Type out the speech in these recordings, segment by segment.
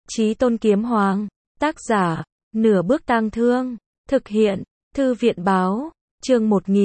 Chí Tôn Kiếm Hoàng. Tác giả, Nửa Bước Tang Thương. Thực hiện, Thư viện báo. Chương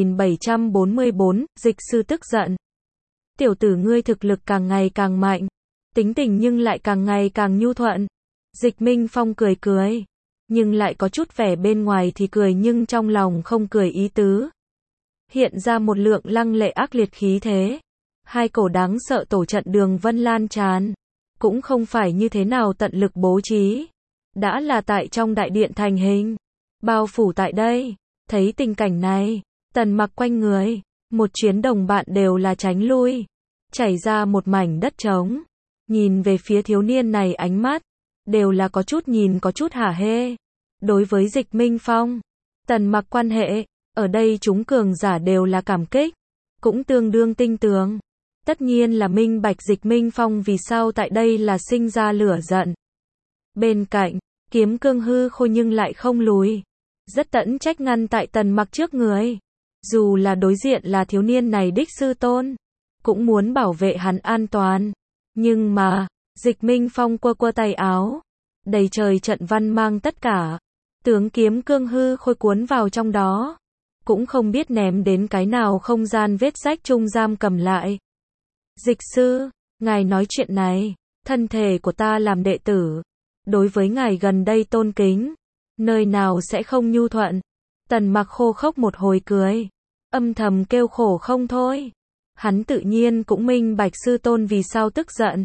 1744, Dịch Sư tức giận. Tiểu tử ngươi thực lực càng ngày càng mạnh, tính tình nhưng lại càng ngày càng nhu thuận. Dịch Minh Phong cười cười, nhưng lại có chút vẻ bên ngoài thì cười nhưng trong lòng không cười ý tứ. Hiện ra một lượng lăng lệ ác liệt khí thế. Hai cổ đáng sợ tổ trận đường vân lan tràn. Cũng không phải như thế nào tận lực bố trí. Đã là tại trong đại điện thành hình. Bao phủ tại đây. Thấy tình cảnh này, Tần Mặc quanh người. Một chuyến đồng bạn đều là tránh lui. Chảy ra một mảnh đất trống. Nhìn về phía thiếu niên này ánh mắt. Đều là có chút nhìn có chút hả hê. Đối với Dịch Minh Phong, Tần Mặc quan hệ. Ở đây chúng cường giả đều là cảm kích. Cũng tương đương tinh tường. Tất nhiên là minh bạch Dịch Minh Phong vì sao tại đây là sinh ra lửa giận. Bên cạnh, Kiếm Cương hư khôi nhưng lại không lùi. Rất tẫn trách ngăn tại Tần Mặc trước người. Dù là đối diện là thiếu niên này đích sư tôn. Cũng muốn bảo vệ hắn an toàn. Nhưng mà, Dịch Minh Phong quơ quơ tay áo. Đầy trời trận văn mang tất cả. Tướng Kiếm Cương hư khôi cuốn vào trong đó. Cũng không biết ném đến cái nào không gian vết rách trung giam cầm lại. Dịch sư, ngài nói chuyện này, thân thể của ta làm đệ tử. Đối với ngài gần đây tôn kính. Nơi nào sẽ không nhu thuận. Tần Mặc khô khốc một hồi cười. Âm thầm kêu khổ không thôi. Hắn tự nhiên cũng minh bạch sư tôn vì sao tức giận.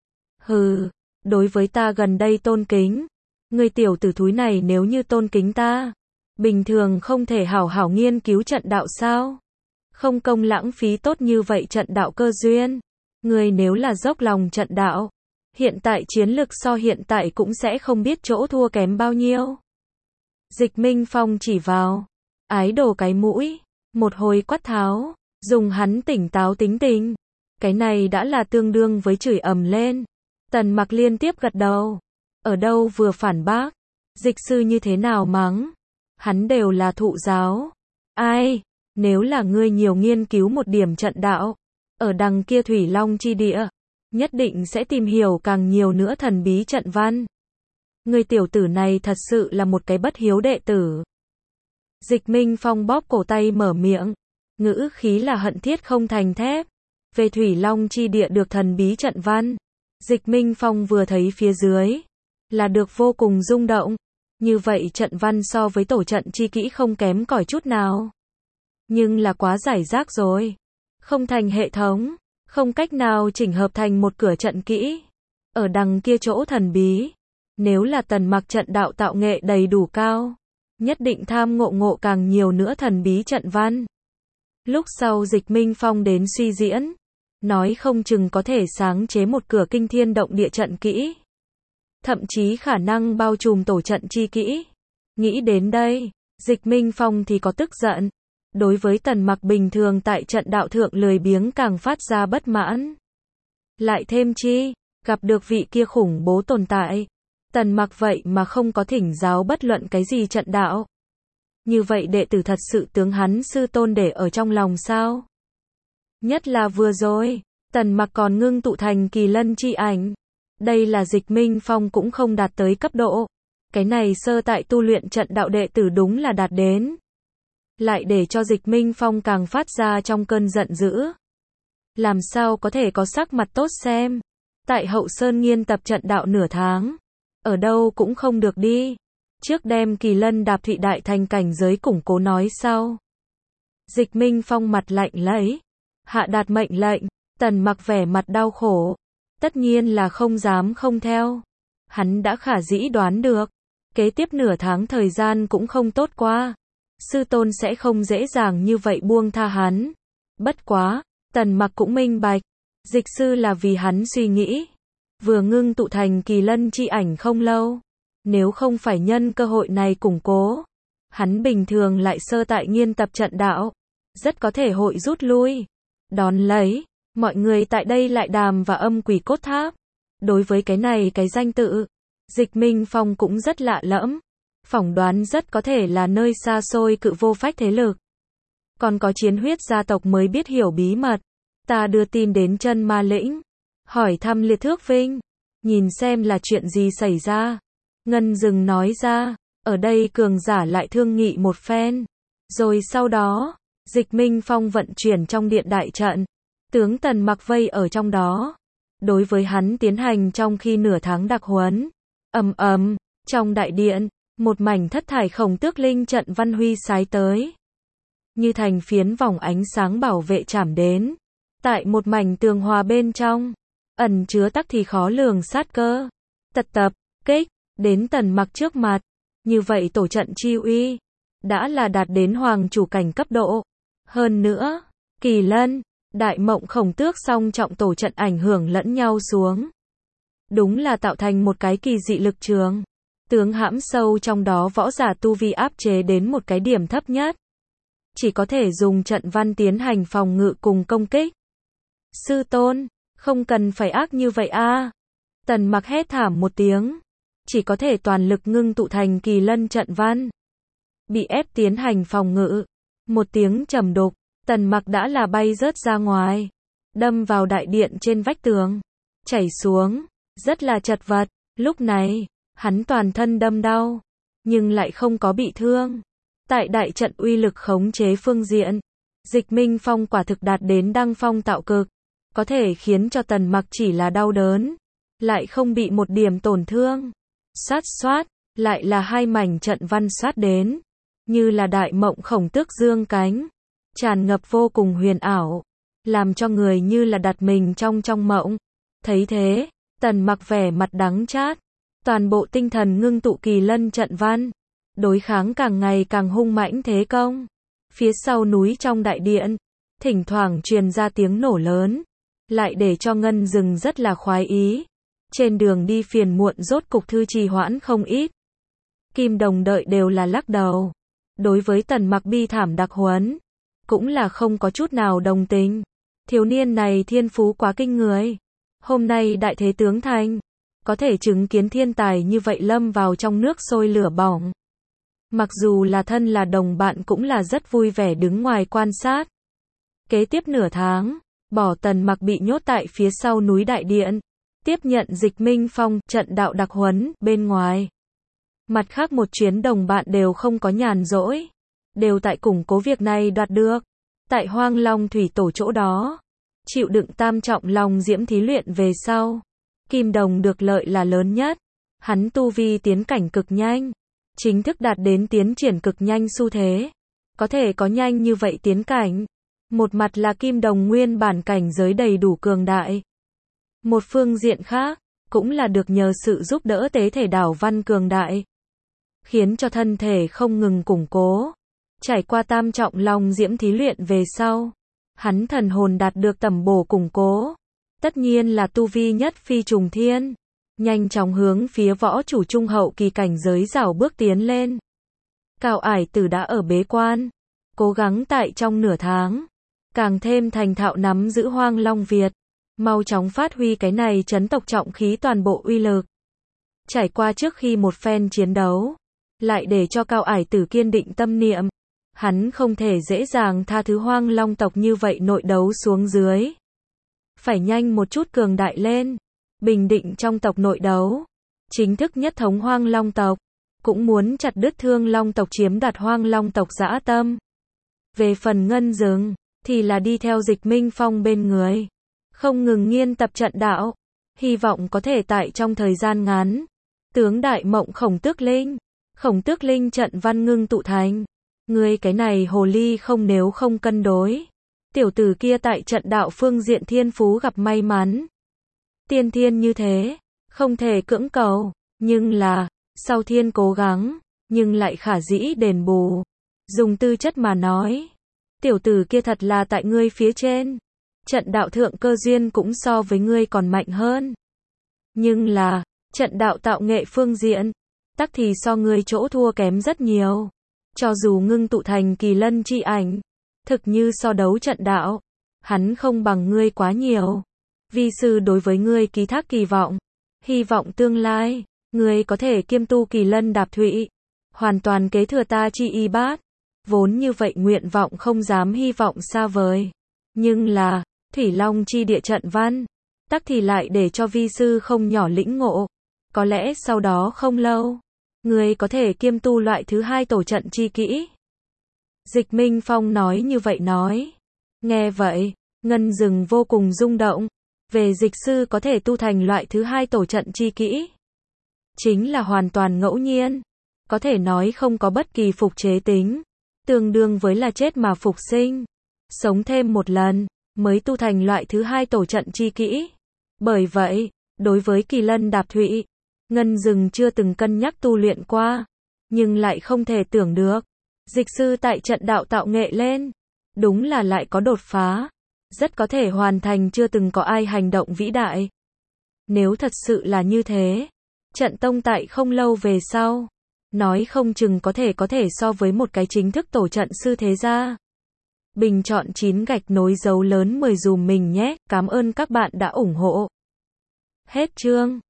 Hừ, đối với ta gần đây tôn kính. Người tiểu tử thúi này nếu như tôn kính ta. Bình thường không thể hảo hảo nghiên cứu trận đạo sao? Không công lãng phí tốt như vậy trận đạo cơ duyên. Người nếu là dốc lòng trận đạo. Hiện tại chiến lực so hiện tại cũng sẽ không biết chỗ thua kém bao nhiêu. Dịch Minh Phong chỉ vào. Ái đồ cái mũi. Một hồi quát tháo. Dùng hắn tỉnh táo tính tình. Cái này đã là tương đương với chửi ầm lên. Tần Mặc liên tiếp gật đầu. Ở đâu vừa phản bác. Dịch sư như thế nào mắng. Hắn đều là thụ giáo. Ai, nếu là ngươi nhiều nghiên cứu một điểm trận đạo. Ở đằng kia Thủy Long chi địa. Nhất định sẽ tìm hiểu càng nhiều nữa thần bí trận văn. Người tiểu tử này thật sự là một cái bất hiếu đệ tử. Dịch Minh Phong bóp cổ tay mở miệng. Ngữ khí là hận thiết không thành thép. Về Thủy Long chi địa được thần bí trận văn. Dịch Minh Phong vừa thấy phía dưới. Là được vô cùng rung động. Như vậy trận văn so với tổ trận chi kỹ không kém cỏi chút nào. Nhưng là quá giải rác rồi. Không thành hệ thống. Không cách nào chỉnh hợp thành một cửa trận kỹ. Ở đằng kia chỗ thần bí. Nếu là Tần Mặc trận đạo tạo nghệ đầy đủ cao. Nhất định tham ngộ càng nhiều nữa thần bí trận văn. Lúc sau Dịch Minh Phong đến suy diễn. Nói không chừng có thể sáng chế một cửa kinh thiên động địa trận kỹ. Thậm chí khả năng bao trùm tổ trận chi kỹ. Nghĩ đến đây, Dịch Minh Phong thì có tức giận. Đối với Tần Mặc bình thường tại trận đạo thượng lười biếng càng phát ra bất mãn. Lại thêm chi, gặp được vị kia khủng bố tồn tại. Tần Mặc vậy mà không có thỉnh giáo bất luận cái gì trận đạo. Như vậy đệ tử thật sự tướng hắn sư tôn để ở trong lòng sao? Nhất là vừa rồi, Tần Mặc còn ngưng tụ thành kỳ lân chi ảnh. Đây là Dịch Minh Phong cũng không đạt tới cấp độ. Cái này sơ tại tu luyện trận đạo đệ tử đúng là đạt đến. Lại để cho Dịch Minh Phong càng phát ra trong cơn giận dữ. Làm sao có thể có sắc mặt tốt xem. Tại Hậu Sơn nghiên tập trận đạo nửa tháng. Ở đâu cũng không được đi. Trước đem kỳ lân đạp thụy đại thành cảnh giới củng cố nói sau. Dịch Minh Phong mặt lạnh lấy. Hạ đạt mệnh lệnh. Tần Mặc vẻ mặt đau khổ. Tất nhiên là không dám không theo. Hắn đã khả dĩ đoán được. Kế tiếp nửa tháng thời gian cũng không tốt qua. Sư tôn sẽ không dễ dàng như vậy buông tha hắn. Bất quá, Tần Mặc cũng minh bạch. Dịch sư là vì hắn suy nghĩ. Vừa ngưng tụ thành kỳ lân chi ảnh không lâu. Nếu không phải nhân cơ hội này củng cố. Hắn bình thường lại sơ tại nghiên tập trận đạo. Rất có thể hội rút lui. Đón lấy. Mọi người tại đây lại đàm và âm quỷ cốt tháp. Đối với cái này cái danh tự. Dịch Minh Phong cũng rất lạ lẫm. Phỏng đoán rất có thể là nơi xa xôi cự vô phách thế lực. Còn có chiến huyết gia tộc mới biết hiểu bí mật. Ta đưa tin đến chân ma lĩnh. Hỏi thăm Liệt Thước Vinh. Nhìn xem là chuyện gì xảy ra. Ngân Dừng nói ra, ở đây cường giả lại thương nghị một phen. Rồi sau đó, Dịch Minh Phong vận chuyển trong điện đại trận. Tướng Tần Mặc vây ở trong đó. Đối với hắn tiến hành trong khi nửa tháng đặc huấn. Ầm ầm, trong đại điện, một mảnh thất thải Khổng Tước Linh trận văn huy sái tới. Như thành phiến vòng ánh sáng bảo vệ chạm đến. Tại một mảnh tường hòa bên trong, ẩn chứa tắc thì khó lường sát cơ. Tập kích, đến Tần Mặc trước mặt. Như vậy tổ trận chi uy, đã là đạt đến hoàng chủ cảnh cấp độ. Hơn nữa, Kỳ Lân, Đại Mộng Khổng Tước song trọng tổ trận ảnh hưởng lẫn nhau xuống. Đúng là tạo thành một cái kỳ dị lực trường. Tướng hãm sâu trong đó võ giả tu vi áp chế đến một cái điểm thấp nhất. Chỉ có thể dùng trận văn tiến hành phòng ngự cùng công kích. Sư tôn, không cần phải ác như vậy a. Tần Mặc hét thảm một tiếng. Chỉ có thể toàn lực ngưng tụ thành Kỳ Lân trận văn. Bị ép tiến hành phòng ngự. Một tiếng trầm đục, Tần Mặc đã là bay rớt ra ngoài. Đâm vào đại điện trên vách tường. Chảy xuống, rất là chật vật. Lúc này, hắn toàn thân đâm đau. Nhưng lại không có bị thương. Tại đại trận uy lực khống chế phương diện, Dịch Minh Phong quả thực đạt đến đăng phong tạo cực. Có thể khiến cho Tần Mặc chỉ là đau đớn. Lại không bị một điểm tổn thương. Xoát, lại là hai mảnh trận văn xoát đến. Như là Đại Mộng Khổng Tước dương cánh. Tràn ngập vô cùng huyền ảo. Làm cho người như là đặt mình trong mộng. Thấy thế, Tần Mặc vẻ mặt đắng chát. Toàn bộ tinh thần ngưng tụ Kỳ Lân trận văn. Đối kháng càng ngày càng hung mãnh thế công. Phía sau núi trong đại điện, thỉnh thoảng truyền ra tiếng nổ lớn. Lại để cho Ngân Dừng rất là khoái ý. Trên đường đi phiền muộn rốt cục thư trì hoãn không ít. Kim Đồng đợi đều là lắc đầu. Đối với Tần Mặc bi thảm đặc huấn, cũng là không có chút nào đồng tình. Thiếu niên này thiên phú quá kinh người. Hôm nay đại thế tướng thành, có thể chứng kiến thiên tài như vậy lâm vào trong nước sôi lửa bỏng. Mặc dù là thân là đồng bạn cũng là rất vui vẻ đứng ngoài quan sát. Kế tiếp nửa tháng, bỏ Tần Mặc bị nhốt tại phía sau núi đại điện. Tiếp nhận Dịch Minh Phong trận đạo đặc huấn bên ngoài. Mặt khác một chuyến đồng bạn đều không có nhàn rỗi. Đều tại củng cố việc này đoạt được. Tại Hoang Long Thủy Tổ chỗ đó. Chịu đựng tam trọng long diễm thí luyện về sau. Kim Đồng được lợi là lớn nhất. Hắn tu vi tiến cảnh cực nhanh. Chính thức đạt đến tiến triển cực nhanh xu thế. Có thể có nhanh như vậy tiến cảnh. Một mặt là Kim Đồng nguyên bản cảnh giới đầy đủ cường đại. Một phương diện khác, cũng là được nhờ sự giúp đỡ tế thể đảo văn cường đại. Khiến cho thân thể không ngừng củng cố. Trải qua tam trọng long diễm thí luyện về sau. Hắn thần hồn đạt được tầm bổ củng cố. Tất nhiên là tu vi nhất phi trùng thiên. Nhanh chóng hướng phía võ chủ trung hậu kỳ cảnh giới rảo bước tiến lên. Cao Ải Tử đã ở bế quan. Cố gắng tại trong nửa tháng. Càng thêm thành thạo nắm giữ Hoang Long Việt. Mau chóng phát huy cái này chấn tộc trọng khí toàn bộ uy lực. Trải qua trước khi một phen chiến đấu. Lại để cho Cao Ải Tử kiên định tâm niệm. Hắn không thể dễ dàng tha thứ Hoang Long tộc như vậy nội đấu xuống dưới. Phải nhanh một chút cường đại lên. Bình định trong tộc nội đấu. Chính thức nhất thống Hoang Long tộc. Cũng muốn chặt đứt Thương Long tộc chiếm đoạt Hoang Long tộc dã tâm. Về phần Ngân Dừng, thì là đi theo Dịch Minh Phong bên người. Không ngừng nghiên tập trận đạo. Hy vọng có thể tại trong thời gian ngắn. Tướng Đại Mộng Khổng Tước Linh trận văn ngưng tụ thành. Ngươi cái này hồ ly không nếu không cân đối. Tiểu tử kia tại trận đạo phương diện thiên phú gặp may mắn. Tiên thiên như thế, không thể cưỡng cầu. Nhưng là, sau thiên cố gắng, nhưng lại khả dĩ đền bù. Dùng tư chất mà nói. Tiểu tử kia thật là tại ngươi phía trên. Trận đạo thượng cơ duyên cũng so với ngươi còn mạnh hơn. Nhưng là, trận đạo tạo nghệ phương diện, tắc thì so ngươi chỗ thua kém rất nhiều. Cho dù ngưng tụ thành Kỳ Lân chi ảnh, thực như so đấu trận đạo, hắn không bằng ngươi quá nhiều. Vi sư đối với ngươi ký thác kỳ vọng, hy vọng tương lai, ngươi có thể kiêm tu Kỳ Lân đạp thụy, hoàn toàn kế thừa ta chi y bát. Vốn như vậy nguyện vọng không dám hy vọng xa vời. Nhưng là, Thủy Long chi địa trận văn, tắc thì lại để cho vi sư không nhỏ lĩnh ngộ. Có lẽ sau đó không lâu, ngươi có thể kiêm tu loại thứ hai tổ trận chi kỹ. Dịch Minh Phong nói như vậy nói. Nghe vậy, Ngân Dừng vô cùng rung động. Về dịch sư có thể tu thành loại thứ hai tổ trận chi kỹ. Chính là hoàn toàn ngẫu nhiên. Có thể nói không có bất kỳ phục chế tính. Tương đương với là chết mà phục sinh. Sống thêm một lần, mới tu thành loại thứ hai tổ trận chi kỹ. Bởi vậy, đối với Kỳ Lân Đạp Thụy, Ngân Dừng chưa từng cân nhắc tu luyện qua. Nhưng lại không thể tưởng được. Dịch sư tại trận đạo tạo nghệ lên. Đúng là lại có đột phá. Rất có thể hoàn thành chưa từng có ai hành động vĩ đại. Nếu thật sự là như thế, trận tông tại không lâu về sau, nói không chừng có thể so với một cái chính thức tổ trận sư thế gia. Bình chọn 9 gạch nối dấu lớn 10 dùm mình nhé, cảm ơn các bạn đã ủng hộ. Hết chương.